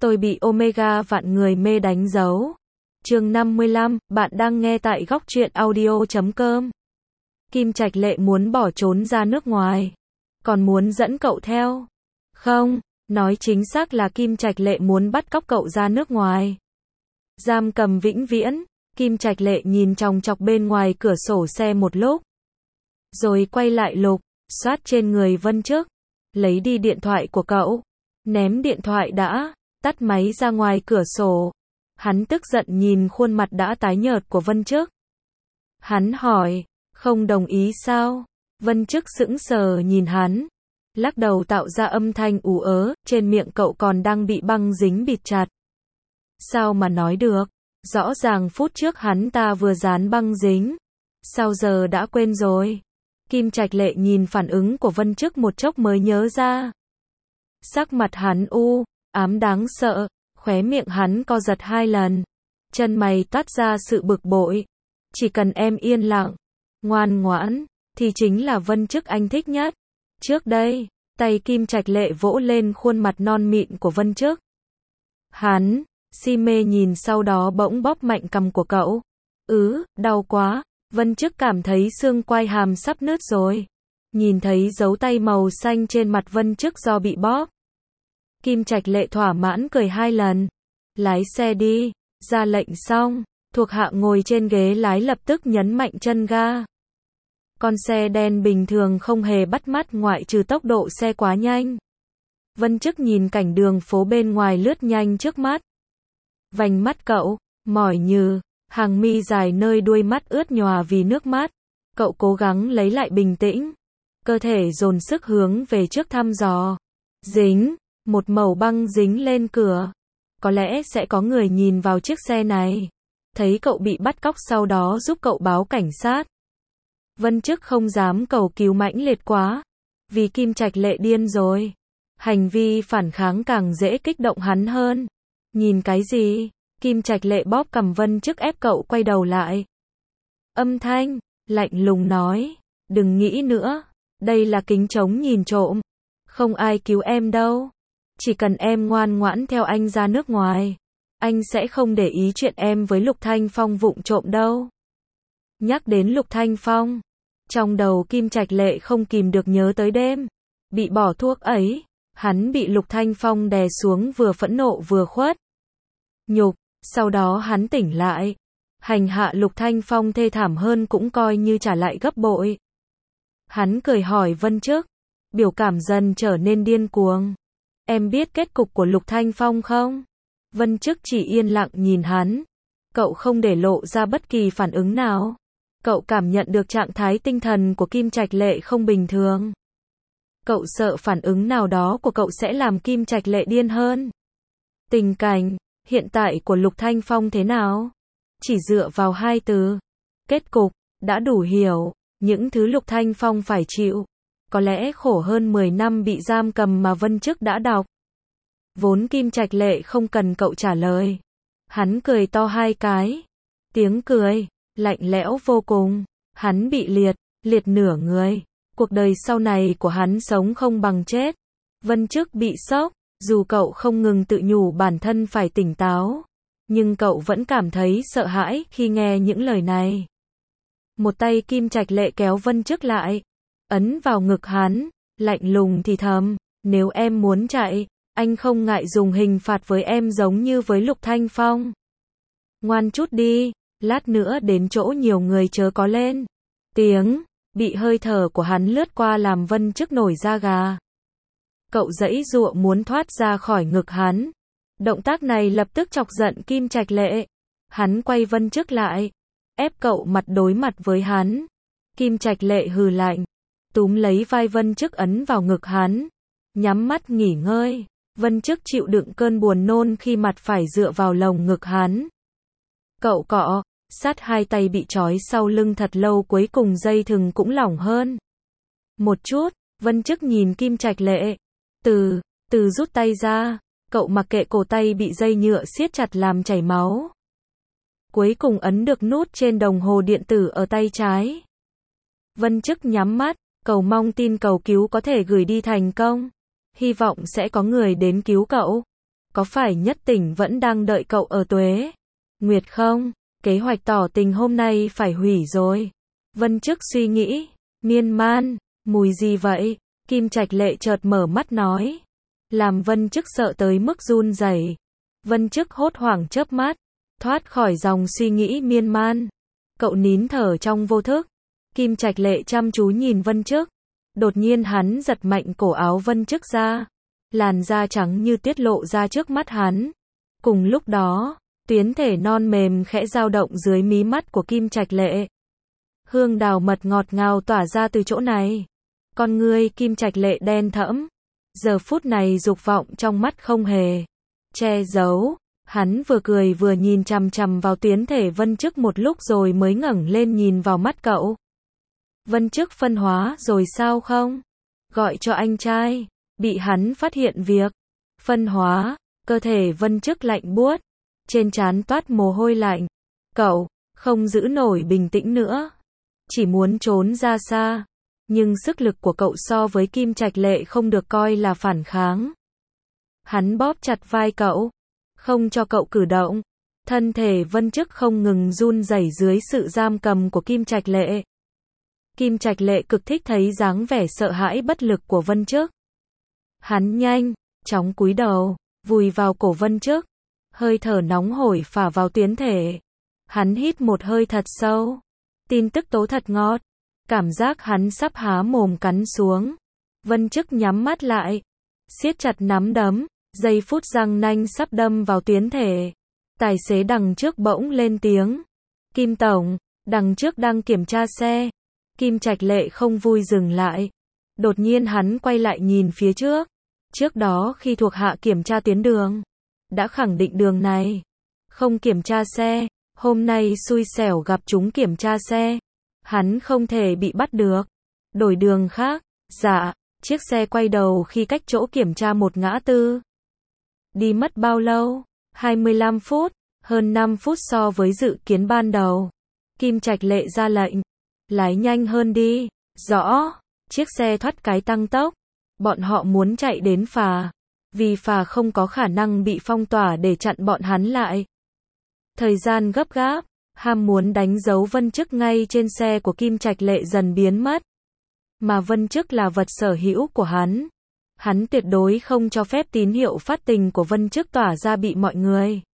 Tôi bị Omega vạn người mê đánh dấu. Chương 55, bạn đang nghe tại góc truyện audio.com. Kim Trạch Lệ muốn bỏ trốn ra nước ngoài. Còn muốn dẫn cậu theo. Không, nói chính xác là Kim Trạch Lệ muốn bắt cóc cậu ra nước ngoài. Giam cầm vĩnh viễn. Kim Trạch Lệ nhìn chòng chọc bên ngoài cửa sổ xe một lúc. Rồi quay lại lục, soát trên người Vân Chức. Lấy đi điện thoại của cậu. Ném điện thoại đã, tắt máy ra ngoài cửa sổ. Hắn tức giận nhìn khuôn mặt đã tái nhợt của Vân Chức. Hắn hỏi, không đồng ý sao? Vân Chức sững sờ nhìn hắn. Lắc đầu tạo ra âm thanh ú ớ, trên miệng cậu còn đang bị băng dính bịt chặt. Sao mà nói được? Rõ ràng phút trước hắn ta vừa dán băng dính. Sao giờ đã quên rồi? Kim Trạch Lệ nhìn phản ứng của Vân Chức một chốc mới nhớ ra. Sắc mặt hắn u ám đáng sợ, khóe miệng hắn co giật 2 lần. Chân mày toát ra sự bực bội. Chỉ cần em yên lặng, ngoan ngoãn, thì chính là Vân Chức anh thích nhất. Trước đây, tay Kim Trạch Lệ vỗ lên khuôn mặt non mịn của Vân Chức. Hắn si mê nhìn, sau đó bỗng bóp mạnh cằm của cậu. Đau quá. Vân Chức cảm thấy xương quai hàm sắp nứt rồi. Nhìn thấy dấu tay màu xanh trên mặt Vân Chức do bị bóp. Kim Trạch Lệ thỏa mãn cười 2 lần. Lái xe đi. Ra lệnh xong, thuộc hạ ngồi trên ghế lái lập tức nhấn mạnh chân ga. Con xe đen bình thường không hề bắt mắt ngoại trừ tốc độ xe quá nhanh. Vân Chức nhìn cảnh đường phố bên ngoài lướt nhanh trước mắt. Vành mắt cậu mỏi nhừ, hàng mi dài nơi đuôi mắt ướt nhòa vì nước mắt. Cậu cố gắng lấy lại bình tĩnh, cơ thể dồn sức hướng về trước thăm dò. Dính, một mẩu băng dính lên cửa. Có lẽ sẽ có người nhìn vào chiếc xe này, thấy cậu bị bắt cóc sau đó giúp cậu báo cảnh sát. Vân Chức không dám cầu cứu mãnh liệt quá, vì Kim Trạch Lệ điên rồi. Hành vi phản kháng càng dễ kích động hắn hơn. Nhìn cái gì? Kim Trạch Lệ bóp cằm Vân Chức ép cậu quay đầu lại. Âm thanh lạnh lùng nói, đừng nghĩ nữa, đây là kính chống nhìn trộm. Không ai cứu em đâu. Chỉ cần em ngoan ngoãn theo anh ra nước ngoài, anh sẽ không để ý chuyện em với Lục Thanh Phong vụng trộm đâu. Nhắc đến Lục Thanh Phong, trong đầu Kim Trạch Lệ không kìm được nhớ tới đêm bị bỏ thuốc ấy. Hắn bị Lục Thanh Phong đè xuống, vừa phẫn nộ vừa khuất nhục. Sau đó hắn tỉnh lại, hành hạ Lục Thanh Phong thê thảm hơn cũng coi như trả lại gấp bội. Hắn cười hỏi Vân Chức, biểu cảm dần trở nên điên cuồng. Em biết kết cục của Lục Thanh Phong không? Vân Chức chỉ yên lặng nhìn hắn. Cậu không để lộ ra bất kỳ phản ứng nào. Cậu cảm nhận được trạng thái tinh thần của Kim Trạch Lệ không bình thường. Cậu sợ phản ứng nào đó của cậu sẽ làm Kim Trạch Lệ điên hơn. Tình cảnh hiện tại của Lục Thanh Phong thế nào? Chỉ dựa vào 2 từ, kết cục, đã đủ hiểu những thứ Lục Thanh Phong phải chịu. Có lẽ khổ hơn 10 năm bị giam cầm mà Vân Chức đã đọc. Vốn Kim Trạch Lệ không cần cậu trả lời. Hắn cười to 2 cái. Tiếng cười lạnh lẽo vô cùng. Hắn bị liệt nửa người. Cuộc đời sau này của hắn sống không bằng chết. Vân Chức bị sốc. Dù cậu không ngừng tự nhủ bản thân phải tỉnh táo, nhưng cậu vẫn cảm thấy sợ hãi khi nghe những lời này. Một tay Kim Trạch Lệ kéo Vân Chức lại, ấn vào ngực hắn, lạnh lùng thì thầm, nếu em muốn chạy, anh không ngại dùng hình phạt với em giống như với Lục Thanh Phong. Ngoan chút đi, lát nữa đến chỗ nhiều người chớ có lên tiếng. Bị hơi thở của hắn lướt qua làm Vân Chức nổi da gà. Cậu giãy giụa muốn thoát ra khỏi ngực hắn. Động tác này lập tức chọc giận Kim Trạch Lệ. Hắn quay Vân Chức lại, ép cậu mặt đối mặt với hắn. Kim Trạch Lệ hừ lạnh, túm lấy vai Vân Chức ấn vào ngực hắn, nhắm mắt nghỉ ngơi. Vân Chức chịu đựng cơn buồn nôn khi mặt phải dựa vào lồng ngực hắn. Cậu cọ sát 2 tay bị trói sau lưng thật lâu, cuối cùng dây thừng cũng lỏng hơn một chút. Vân Chức nhìn Kim Trạch Lệ, từ rút tay ra. Cậu mặc kệ cổ tay bị dây nhựa siết chặt làm chảy máu. Cuối cùng ấn được nút trên đồng hồ điện tử ở tay trái. Vân Chức nhắm mắt, cầu mong tin cầu cứu có thể gửi đi thành công. Hy vọng sẽ có người đến cứu cậu. có phải Nhất Tỉnh vẫn đang đợi cậu ở Tuế Nguyệt không? Kế hoạch tỏ tình hôm nay phải hủy rồi. Vân Chức suy nghĩ, miên man, mùi gì vậy? Kim Trạch Lệ chợt mở mắt nói. Làm Vân Chức sợ tới mức run rẩy. Vân Chức hốt hoảng chớp mắt, thoát khỏi dòng suy nghĩ miên man. Cậu nín thở trong vô thức. Kim Trạch Lệ chăm chú nhìn Vân Chức. Đột nhiên hắn giật mạnh cổ áo Vân Chức ra. Làn da trắng như tiết lộ ra trước mắt hắn. Cùng lúc đó, tuyến thể non mềm khẽ dao động dưới mí mắt của Kim Trạch Lệ. Hương đào mật ngọt ngào tỏa ra từ chỗ này. Con ngươi Kim Trạch Lệ đen thẫm. Giờ phút này dục vọng trong mắt không hề che giấu. Hắn vừa cười vừa nhìn chằm chằm vào tuyến thể Vân Chức một lúc rồi mới ngẩng lên nhìn vào mắt cậu. Vân Chức phân hóa rồi sao không? Gọi cho anh trai. Bị hắn phát hiện việc phân hóa, cơ thể Vân Chức lạnh buốt, trên trán toát mồ hôi lạnh. Cậu không giữ nổi bình tĩnh nữa, chỉ muốn trốn ra xa, nhưng sức lực của cậu so với Kim Trạch Lệ không được coi là phản kháng. Hắn bóp chặt vai cậu, không cho cậu cử động. Thân thể Vân Chức không ngừng run rẩy dưới sự giam cầm của Kim Trạch Lệ. Kim Trạch Lệ cực thích thấy dáng vẻ sợ hãi bất lực của Vân Chức. Hắn nhanh chóng cúi đầu, vùi vào cổ Vân Chức, hơi thở nóng hổi phả vào tuyến thể. Hắn hít một hơi thật sâu. Tin tức tố thật ngọt. Cảm giác hắn sắp há mồm cắn xuống. Vân Chức nhắm mắt lại, siết chặt nắm đấm, giây phút răng nanh sắp đâm vào tuyến thể. Tài xế đằng trước bỗng lên tiếng. Kim Tổng, đằng trước đang kiểm tra xe. Kim Trạch Lệ không vui dừng lại. Đột nhiên hắn quay lại nhìn phía trước. Trước đó khi thuộc hạ kiểm tra tuyến đường, đã khẳng định đường này không kiểm tra xe. Hôm nay xui xẻo gặp chúng kiểm tra xe. Hắn không thể bị bắt được. Đổi đường khác. Dạ. Chiếc xe quay đầu khi cách chỗ kiểm tra một ngã tư. Đi mất bao lâu? 25 phút. Hơn 5 phút so với dự kiến ban đầu. Kim Trạch Lệ ra lệnh. Lái nhanh hơn đi. Rõ. Chiếc xe thoát cái tăng tốc. Bọn họ muốn chạy đến phà. Vì phà không có khả năng bị phong tỏa để chặn bọn hắn lại. Thời gian gấp gáp. Ham muốn đánh dấu Vân Chức ngay trên xe của Kim Trạch Lệ dần biến mất. Mà Vân Chức là vật sở hữu của hắn. Hắn tuyệt đối không cho phép tín hiệu phát tình của Vân Chức tỏa ra bị mọi người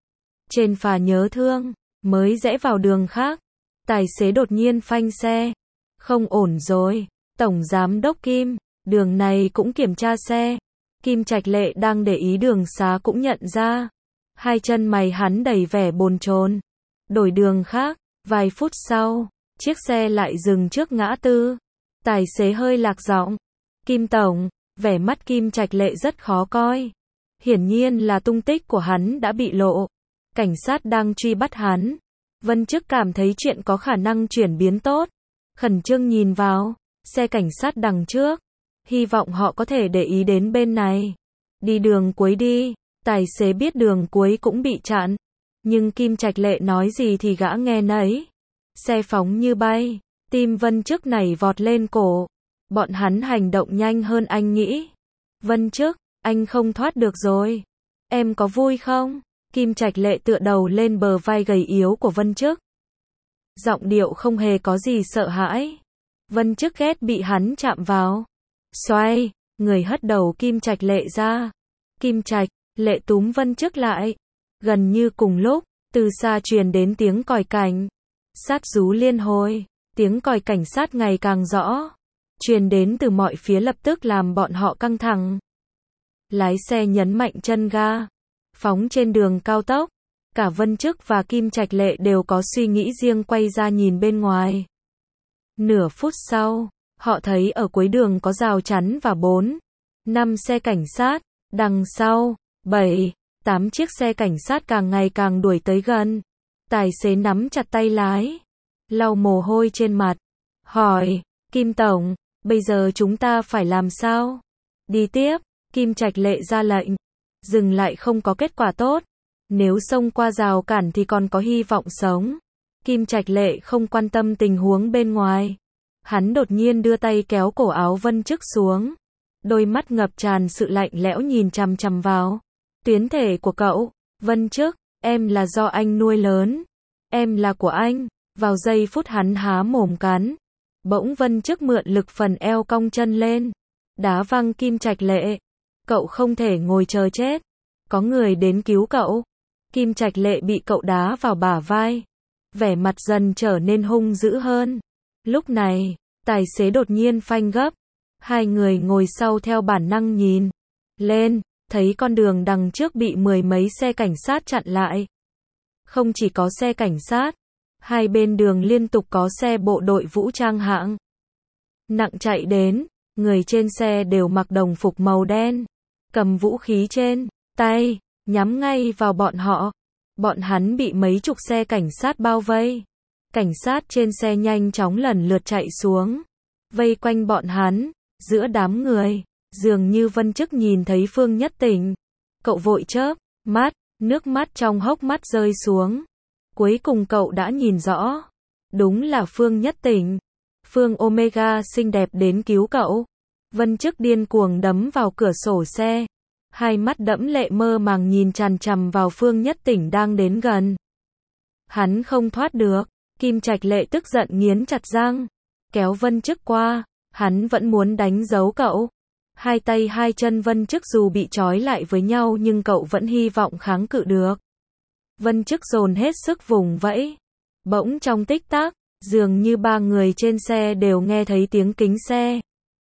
trên phà nhớ thương. Mới rẽ vào đường khác. Tài xế đột nhiên phanh xe. Không ổn rồi. Tổng giám đốc Kim, đường này cũng kiểm tra xe. Kim Trạch Lệ đang để ý đường xá cũng nhận ra. Hai chân mày hắn đầy vẻ bồn chồn. Đổi đường khác. Vài phút sau, chiếc xe lại dừng trước ngã tư. Tài xế hơi lạc giọng. Kim Tổng, vẻ mắt Kim Trạch Lệ rất khó coi. Hiển nhiên là tung tích của hắn đã bị lộ. Cảnh sát đang truy bắt hắn. Vân Chức cảm thấy chuyện có khả năng chuyển biến tốt. Khẩn trương nhìn vào xe cảnh sát đằng trước. Hy vọng họ có thể để ý đến bên này. Đi đường cuối đi. Tài xế biết đường cuối cũng bị chặn. Nhưng Kim Trạch Lệ nói gì thì gã nghe nấy. Xe phóng như bay. Tim Vân Chức nảy vọt lên cổ. Bọn hắn hành động nhanh hơn anh nghĩ. Vân Chức, anh không thoát được rồi. Em có vui không? Kim Trạch Lệ tựa đầu lên bờ vai gầy yếu của Vân Chức. Giọng điệu không hề có gì sợ hãi. Vân Chức ghét bị hắn chạm vào. Xoay, người hất đầu Kim Trạch Lệ ra. Kim Trạch Lệ túm Vân Chức lại. Gần như cùng lúc, từ xa truyền đến tiếng còi cảnh sát rú liên hồi. Tiếng còi cảnh sát ngày càng rõ. Truyền đến từ mọi phía lập tức làm bọn họ căng thẳng. Lái xe nhấn mạnh chân ga. Phóng trên đường cao tốc. Cả Vân Chức và Kim Trạch Lệ đều có suy nghĩ riêng quay ra nhìn bên ngoài. Nửa phút sau, họ thấy ở cuối đường có rào chắn và 4-5 xe cảnh sát. Đằng sau, 7-8 chiếc xe cảnh sát càng ngày càng đuổi tới gần. Tài xế nắm chặt tay lái. Lau mồ hôi trên mặt. Hỏi, Kim Tổng, bây giờ chúng ta phải làm sao? Đi tiếp. Kim Trạch Lệ ra lệnh. Dừng lại không có kết quả tốt. Nếu xông qua rào cản thì còn có hy vọng sống. Kim Trạch Lệ không quan tâm tình huống bên ngoài. Hắn đột nhiên đưa tay kéo cổ áo Vân Chức xuống. Đôi mắt ngập tràn sự lạnh lẽo nhìn chằm chằm vào Tuyến thể của cậu, Vân Chức, em là do anh nuôi lớn. Em là của anh. Vào giây phút hắn há mồm cắn, bỗng Vân Chức mượn lực phần eo cong chân lên, đá văng Kim Trạch Lệ. Cậu không thể ngồi chờ chết. Có người đến cứu cậu. Kim Trạch Lệ bị cậu đá vào bả vai. Vẻ mặt dần trở nên hung dữ hơn. Lúc này, tài xế đột nhiên phanh gấp. Hai người ngồi sau theo bản năng nhìn lên, thấy con đường đằng trước bị mười mấy xe cảnh sát chặn lại. Không chỉ có xe cảnh sát, hai bên đường liên tục có xe bộ đội vũ trang hạng nặng chạy đến, người trên xe đều mặc đồng phục màu đen, cầm vũ khí trên tay, nhắm ngay vào bọn họ. Bọn hắn bị mấy chục xe cảnh sát bao vây. Cảnh sát trên xe nhanh chóng lần lượt chạy xuống, vây quanh bọn hắn. Giữa đám người, dường như Vân Chức nhìn thấy Phương Nhất Tỉnh. Cậu vội chớp mắt, nước mắt trong hốc mắt rơi xuống. Cuối cùng cậu đã nhìn rõ. Đúng là Phương Nhất Tỉnh. Phương Omega xinh đẹp đến cứu cậu. Vân Chức điên cuồng đấm vào cửa sổ xe. Hai mắt đẫm lệ mơ màng nhìn chằm chằm vào Phương Nhất Tỉnh đang đến gần. Hắn không thoát được. Kim Trạch Lệ tức giận nghiến chặt răng, kéo Vân Chức qua. Hắn vẫn muốn đánh dấu cậu. Hai tay hai chân Vân Chức dù bị trói lại với nhau nhưng cậu vẫn hy vọng kháng cự được. Vân Chức dồn hết sức vùng vẫy. Bỗng trong tích tắc, dường như ba người trên xe đều nghe thấy tiếng kính xe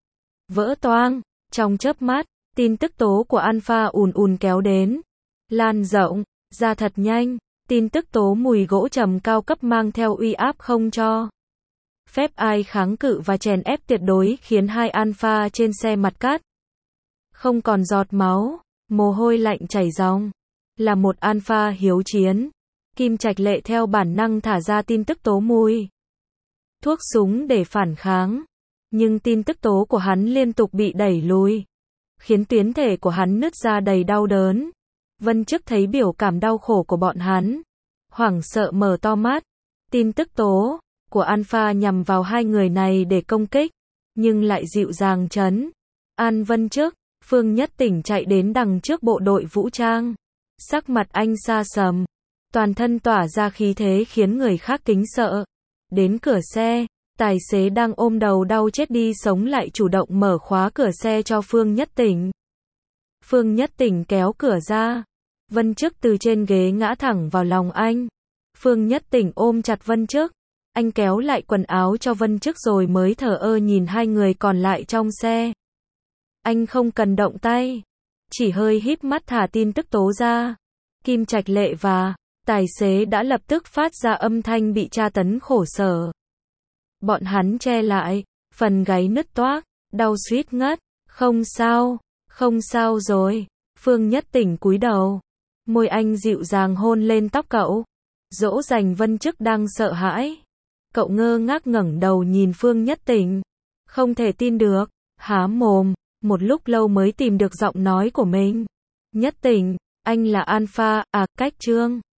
vỡ toang. Trong chớp mắt, tin tức tố của Alpha ùn ùn kéo đến, lan rộng ra thật nhanh. Tin tức tố mùi gỗ trầm cao cấp mang theo uy áp không cho phép ai kháng cự và chèn ép tuyệt đối khiến hai Alpha trên xe mặt cắt không còn giọt máu, mồ hôi lạnh chảy ròng. Là một Alpha hiếu chiến, Kim Trạch Lệ theo bản năng thả ra tin tức tố mùi thuốc súng để phản kháng, nhưng tin tức tố của hắn liên tục bị đẩy lùi, khiến tuyến thể của hắn nứt ra đầy đau đớn. Vân Chức thấy biểu cảm đau khổ của bọn hắn, hoảng sợ mở to mắt. Tin tức tố của Alpha nhằm vào hai người này để công kích, nhưng lại dịu dàng trấn an Vân Chức. Phương Nhất Tỉnh chạy đến đằng trước bộ đội vũ trang. Sắc mặt anh sa sầm, toàn thân tỏa ra khí thế khiến người khác kính sợ. Đến cửa xe, tài xế đang ôm đầu đau chết đi sống lại chủ động mở khóa cửa xe cho Phương Nhất Tỉnh. Phương Nhất Tỉnh kéo cửa ra. Vân Chức từ trên ghế ngã thẳng vào lòng anh. Phương Nhất Tỉnh ôm chặt Vân Chức. Anh kéo lại quần áo cho Vân Chức rồi mới thờ ơ nhìn hai người còn lại trong xe. Anh không cần động tay, chỉ hơi híp mắt thả tin tức tố ra. Kim Trạch Lệ và tài xế đã lập tức phát ra âm thanh bị tra tấn khổ sở. Bọn hắn che lại, phần gáy nứt toác, đau suýt ngất. Không sao rồi. Phương Nhất Tỉnh cúi đầu, môi anh dịu dàng hôn lên tóc cậu, dỗ dành. Vân Chức đang sợ hãi. Cậu ngơ ngác ngẩng đầu nhìn Phương Nhất Tỉnh, không thể tin được, há mồm, một lúc lâu mới tìm được giọng nói của mình. Nhất Tỉnh, anh là Alpha, à, cách Trương.